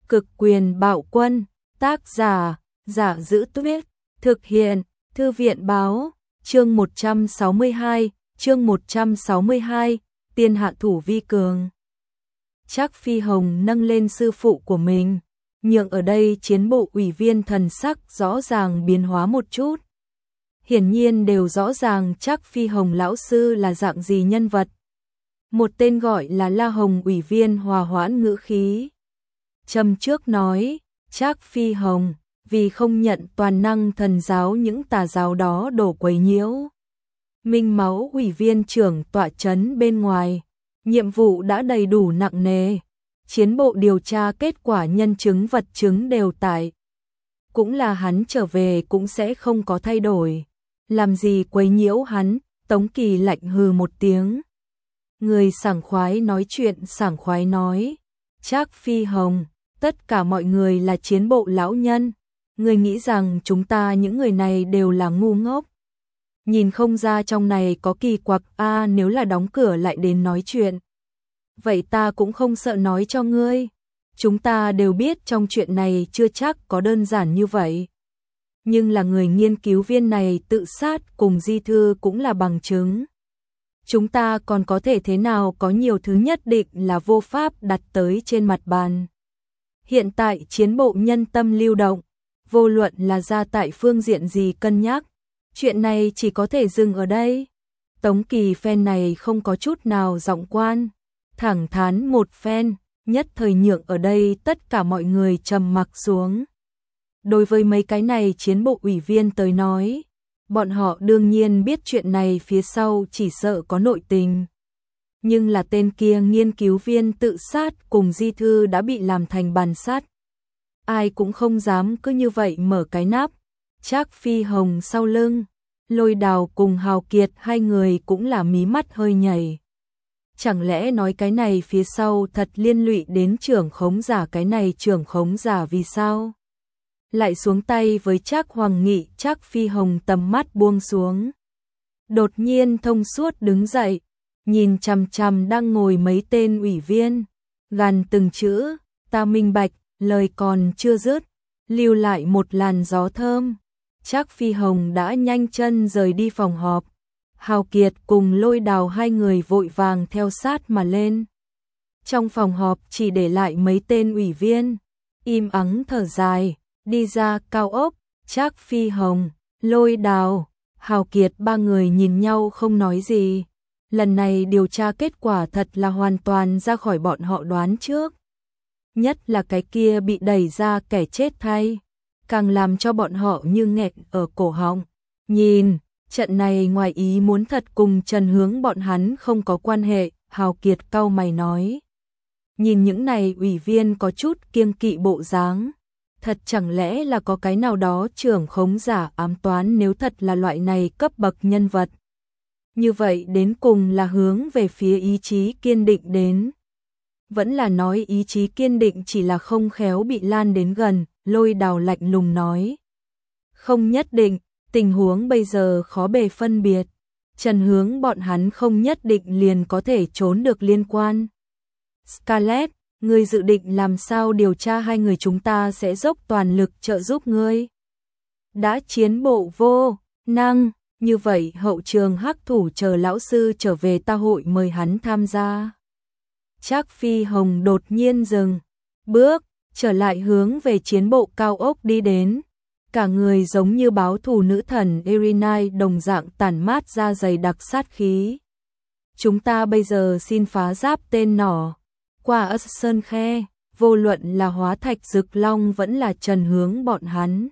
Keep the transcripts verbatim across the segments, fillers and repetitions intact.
Cực quyền bạo quân, tác giả, Giả Giữ Tuyết, thực hiện, Thư viện báo, chương một trăm sáu mươi hai, chương một trăm sáu mươi hai, tiên hạ thủ vi cường. Trác Phi Hồng nâng lên sư phụ của mình, nhượng ở đây chiến bộ ủy viên thần sắc rõ ràng biến hóa một chút. Hiển nhiên đều rõ ràng Trác Phi Hồng lão sư là dạng gì nhân vật. Một tên gọi là La Hồng ủy viên hòa hoãn ngữ khí. Châm trước nói, Trác Phi Hồng, vì không nhận toàn năng thần giáo những tà giáo đó đổ quấy nhiễu. Minh Máu ủy viên trưởng tọa chấn bên ngoài, nhiệm vụ đã đầy đủ nặng nề. Chiến bộ điều tra kết quả nhân chứng vật chứng đều tại. Cũng là hắn trở về cũng sẽ không có thay đổi. Làm gì quấy nhiễu hắn, Tống Kỳ lạnh hừ một tiếng. Người sảng khoái nói chuyện sảng khoái nói. Trác Phi Hồng, tất cả mọi người là chiến bộ lão nhân. Người nghĩ rằng chúng ta những người này đều là ngu ngốc. Nhìn không ra trong này có kỳ quặc a à, nếu là đóng cửa lại đến nói chuyện. Vậy ta cũng không sợ nói cho ngươi. Chúng ta đều biết trong chuyện này chưa chắc có đơn giản như vậy. Nhưng là người nghiên cứu viên này tự sát cùng di thư cũng là bằng chứng. Chúng ta còn có thể thế nào có nhiều thứ nhất định là vô pháp đặt tới trên mặt bàn. Hiện tại chiến bộ nhân tâm lưu động, vô luận là ra tại phương diện gì cân nhắc, chuyện này chỉ có thể dừng ở đây. Tống Kỳ phen này không có chút nào giọng quan, thẳng thắn một phen, nhất thời nhượng ở đây tất cả mọi người trầm mặc xuống. Đối với mấy cái này chiến bộ ủy viên tới nói, bọn họ đương nhiên biết chuyện này phía sau chỉ sợ có nội tình. Nhưng là tên kia nghiên cứu viên tự sát cùng di thư đã bị làm thành bàn sắt. Ai cũng không dám cứ như vậy mở cái nắp. Trác Phi Hồng sau lưng, Lôi Đào cùng Hào Kiệt hai người cũng là mí mắt hơi nhảy. Chẳng lẽ nói cái này phía sau thật liên lụy đến trưởng khống giả, cái này trưởng khống giả vì sao? Lại xuống tay với Trác Hoàng Nghị. Trác Phi Hồng tầm mắt buông xuống. Đột nhiên thông suốt đứng dậy, nhìn chằm chằm đang ngồi mấy tên ủy viên, gằn từng chữ, ta minh bạch, lời còn chưa dứt, lưu lại một làn gió thơm. Trác Phi Hồng đã nhanh chân rời đi phòng họp. Hào Kiệt cùng Lôi Đào hai người vội vàng theo sát mà lên. Trong phòng họp chỉ để lại mấy tên ủy viên, im ắng thở dài, đi ra cao ốc. Trác Phi Hồng, Lôi Đào, Hào Kiệt ba người nhìn nhau không nói gì. Lần này điều tra kết quả thật là hoàn toàn ra khỏi bọn họ đoán trước. Nhất là cái kia bị đẩy ra kẻ chết thay, càng làm cho bọn họ như nghẹt ở cổ họng. Nhìn, trận này ngoài ý muốn thật cùng Trần Hướng bọn hắn không có quan hệ, Hào Kiệt cau mày nói. Nhìn những này ủy viên có chút kiêng kỵ bộ dáng, thật chẳng lẽ là có cái nào đó trưởng khống giả ám toán, nếu thật là loại này cấp bậc nhân vật. Như vậy đến cùng là hướng về phía ý chí kiên định đến. Vẫn là nói ý chí kiên định chỉ là không khéo bị lan đến gần. Lôi Đào lạnh lùng nói. Không nhất định, tình huống bây giờ khó bề phân biệt. Trần Hướng bọn hắn không nhất định liền có thể trốn được liên quan. Scarlett, ngươi dự định làm sao điều tra hai người, chúng ta sẽ dốc toàn lực trợ giúp ngươi. Đã chiến bộ vô năng, như vậy hậu trường hắc thủ chờ lão sư trở về ta hội mời hắn tham gia. Trác Phi Hồng đột nhiên dừng bước, trở lại hướng về chiến bộ cao ốc đi đến. Cả người giống như báo thù nữ thần Erinai đồng dạng tản mát ra dày đặc sát khí. Chúng ta bây giờ xin phá giáp tên nỏ. Qua ất sơn khe, vô luận là Hóa Thạch Dực Long vẫn là Trần Hướng bọn hắn,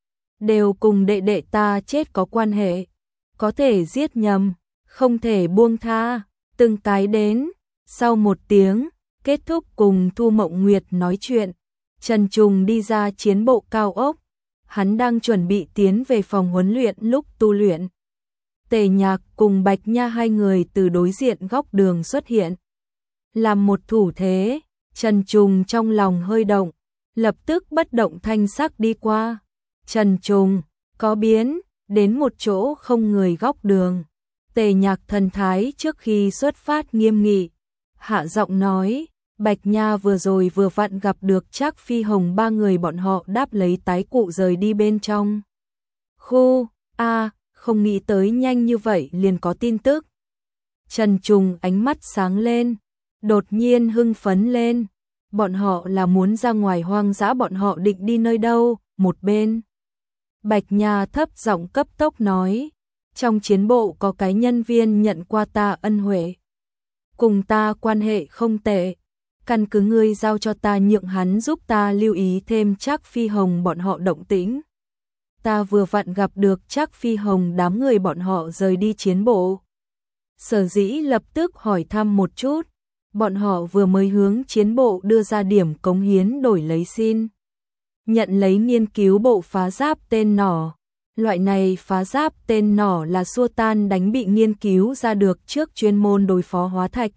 đều cùng đệ đệ ta chết có quan hệ. Có thể giết nhầm, không thể buông tha, từng cái đến. Sau một tiếng, kết thúc cùng Thu Mộng Nguyệt nói chuyện, Trần Trùng đi ra chiến bộ cao ốc. Hắn đang chuẩn bị tiến về phòng huấn luyện lúc tu luyện. Tề Nhạc cùng Bạch Nha hai người từ đối diện góc đường xuất hiện. Làm một thủ thế, Trần Trùng trong lòng hơi động, lập tức bất động thanh sắc đi qua. Trần Trùng, có biến, đến một chỗ không người góc đường. Tề Nhạc thần thái trước khi xuất phát nghiêm nghị, hạ giọng nói, Bạch Nha vừa rồi vừa vặn gặp được Trác Phi Hồng, ba người bọn họ đáp lấy tái cụ rời đi bên trong. Khu, a, à, không nghĩ tới nhanh như vậy liền có tin tức. Trần Trùng ánh mắt sáng lên, đột nhiên hưng phấn lên. Bọn họ là muốn ra ngoài hoang dã, bọn họ định đi nơi đâu? Một bên Bạch Nha thấp giọng cấp tốc nói, trong chiến bộ có cái nhân viên nhận qua ta ân huệ, cùng ta quan hệ không tệ, căn cứ ngươi giao cho ta, nhượng hắn giúp ta lưu ý thêm Trác Phi Hồng bọn họ động tĩnh. Ta vừa vặn gặp được Trác Phi Hồng đám người bọn họ rời đi chiến bộ. Sở dĩ lập tức hỏi thăm một chút, bọn họ vừa mới hướng chiến bộ đưa ra điểm cống hiến đổi lấy xin nhận lấy nghiên cứu bộ phá giáp tên nỏ. Loại này phá giáp tên nỏ là xua tan đánh bị nghiên cứu ra được trước, chuyên môn đối phó hóa thạch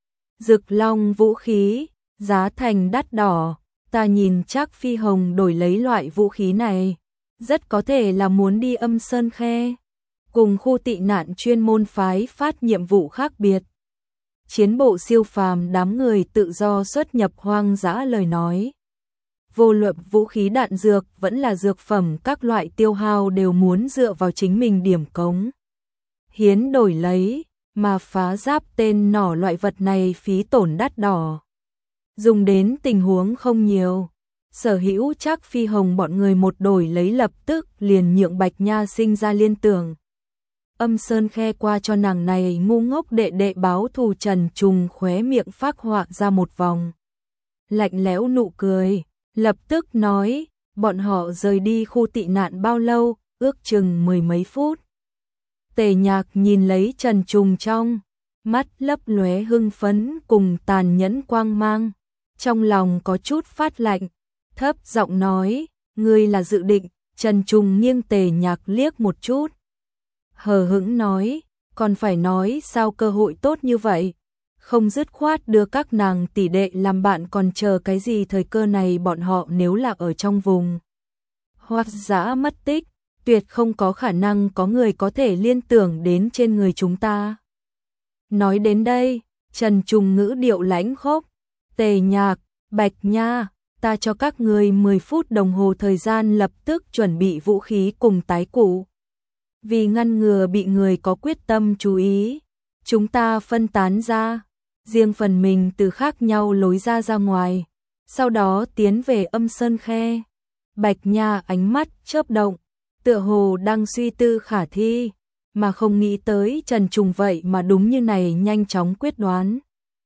Dực Long vũ khí, giá thành đắt đỏ. Ta nhìn Trác Phi Hồng đổi lấy loại vũ khí này, rất có thể là muốn đi Âm Sơn Khe, cùng khu tị nạn chuyên môn phái phát nhiệm vụ khác biệt. Chiến bộ siêu phàm đám người tự do xuất nhập hoang dã lời nói, vô luận vũ khí đạn dược vẫn là dược phẩm các loại tiêu hao đều muốn dựa vào chính mình điểm cống hiến đổi lấy, mà phá giáp tên nỏ loại vật này phí tổn đắt đỏ, dùng đến tình huống không nhiều. Sở hữu Trác Phi Hồng bọn người một đổi lấy lập tức liền nhượng Bạch Nha sinh ra liên tưởng. Âm Sơn Khe qua cho nàng này ngu ngốc đệ đệ báo thù. Trần Trùng khóe miệng phác họa ra một vòng lạnh lẽo nụ cười, lập tức nói, bọn họ rời đi khu tị nạn bao lâu? Ước chừng mười mấy phút. Tề Nhạc nhìn lấy Trần Trùng trong mắt lấp lóe hưng phấn cùng tàn nhẫn quang mang, trong lòng có chút phát lạnh, thấp giọng nói, ngươi là dự định? Trần Trùng nghiêng Tề Nhạc liếc một chút, hờ hững nói, còn phải nói sao, cơ hội tốt như vậy, không dứt khoát đưa các nàng tỷ đệ làm bạn còn chờ cái gì? Thời cơ này bọn họ nếu là ở trong vùng hoang dã mất tích, tuyệt không có khả năng có người có thể liên tưởng đến trên người chúng ta. Nói đến đây, Trần Trùng ngữ điệu lãnh khốc, Tề Nhạc, Bạch Nha, ta cho các người mười phút đồng hồ thời gian lập tức chuẩn bị vũ khí cùng tái cụ. Vì ngăn ngừa bị người có quyết tâm chú ý, chúng ta phân tán ra, riêng phần mình từ khác nhau lối ra ra ngoài, sau đó tiến về Âm Sơn Khe. Bạch Nha ánh mắt chớp động, tựa hồ đang suy tư khả thi, mà không nghĩ tới Trần Trùng vậy mà đúng như này nhanh chóng quyết đoán.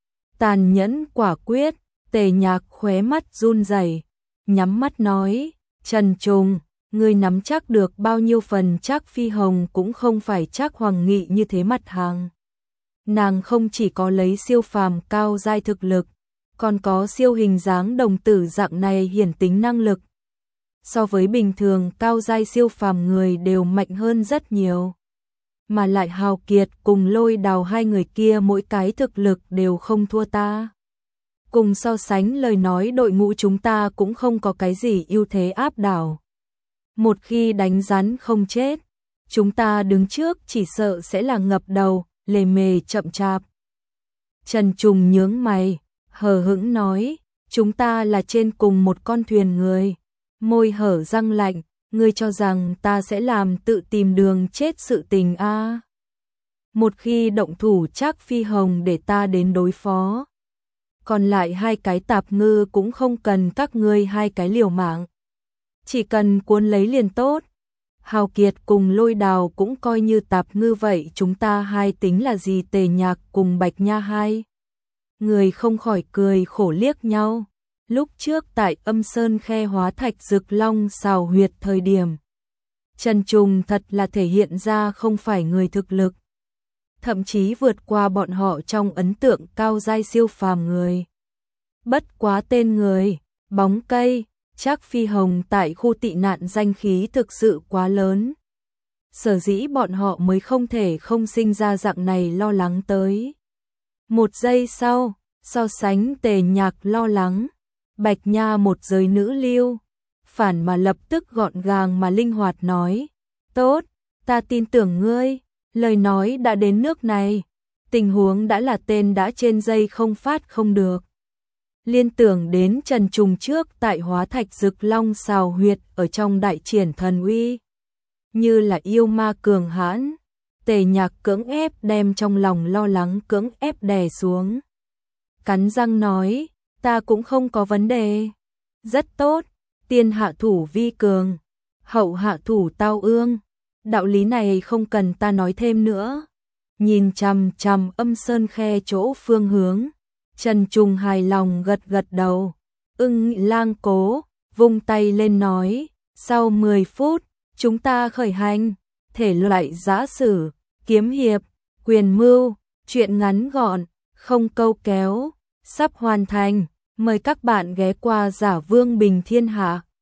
Tàn nhẫn quả quyết, Tề Nhạc khóe mắt run rẩy, nhắm mắt nói, Trần Trùng, ngươi nắm chắc được bao nhiêu phần? Trác Phi Hồng cũng không phải Trác Hoàng Nghị như thế mặt hàng. Nàng không chỉ có lấy siêu phàm cao giai thực lực, còn có siêu hình dáng đồng tử dạng này hiển tính năng lực. So với bình thường cao giai siêu phàm người đều mạnh hơn rất nhiều. Mà lại Hào Kiệt cùng Lôi Đào hai người kia mỗi cái thực lực đều không thua ta. Cùng so sánh lời nói, đội ngũ chúng ta cũng không có cái gì ưu thế áp đảo. Một khi đánh rắn không chết, chúng ta đứng trước chỉ sợ sẽ là ngập đầu, lề mề chậm chạp. Trần Trùng nhướng mày, hờ hững nói, chúng ta là trên cùng một con thuyền người. Môi hở răng lạnh, ngươi cho rằng ta sẽ làm tự tìm đường chết sự tình a? À? Một khi động thủ Trác Phi Hồng để ta đến đối phó. Còn lại hai cái tạp ngư cũng không cần các ngươi hai cái liều mạng. Chỉ cần cuốn lấy liền tốt. Hào Kiệt cùng Lôi Đào cũng coi như tạp ngư vậy, chúng ta hai tính là gì? Tề Nhạc cùng Bạch Nha hai người không khỏi cười khổ liếc nhau. Lúc trước tại Âm Sơn Khe hóa thạch Dực Long xào huyệt thời điểm, Trần Trùng thật là thể hiện ra không phải người thực lực, thậm chí vượt qua bọn họ trong ấn tượng cao giai siêu phàm người. Bất quá tên người, bóng cây, Trác Phi Hồng tại khu tị nạn danh khí thực sự quá lớn. Sở dĩ bọn họ mới không thể không sinh ra dạng này lo lắng tới. Một giây sau, so sánh Tề Nhạc lo lắng, Bạch Nha một giới nữ lưu, phản mà lập tức gọn gàng mà linh hoạt nói, tốt, ta tin tưởng ngươi, lời nói đã đến nước này, tình huống đã là tên đã trên dây không phát không được. liên tưởng đến Trần Trùng trước tại Hóa Thạch Dực Long xào huyệt ở trong đại triển thần uy. Như là yêu ma cường hãn, Tề Nhạc cưỡng ép đem trong lòng lo lắng cưỡng ép đè xuống. Cắn răng nói, ta cũng không có vấn đề. Rất tốt, tiên hạ thủ vi cường, hậu hạ thủ tao ương. Đạo lý này không cần ta nói thêm nữa. Nhìn chằm chằm Âm Sơn Khe chỗ phương hướng, Trần Trùng hài lòng gật gật đầu. Ưng Lang Cố vung tay lên nói, sau mười phút, chúng ta khởi hành. Thể loại giã sử, kiếm hiệp, quyền mưu, truyện ngắn gọn, không câu kéo, sắp hoàn thành. Mời các bạn ghé qua Giả Vương Bình Thiên Hạ.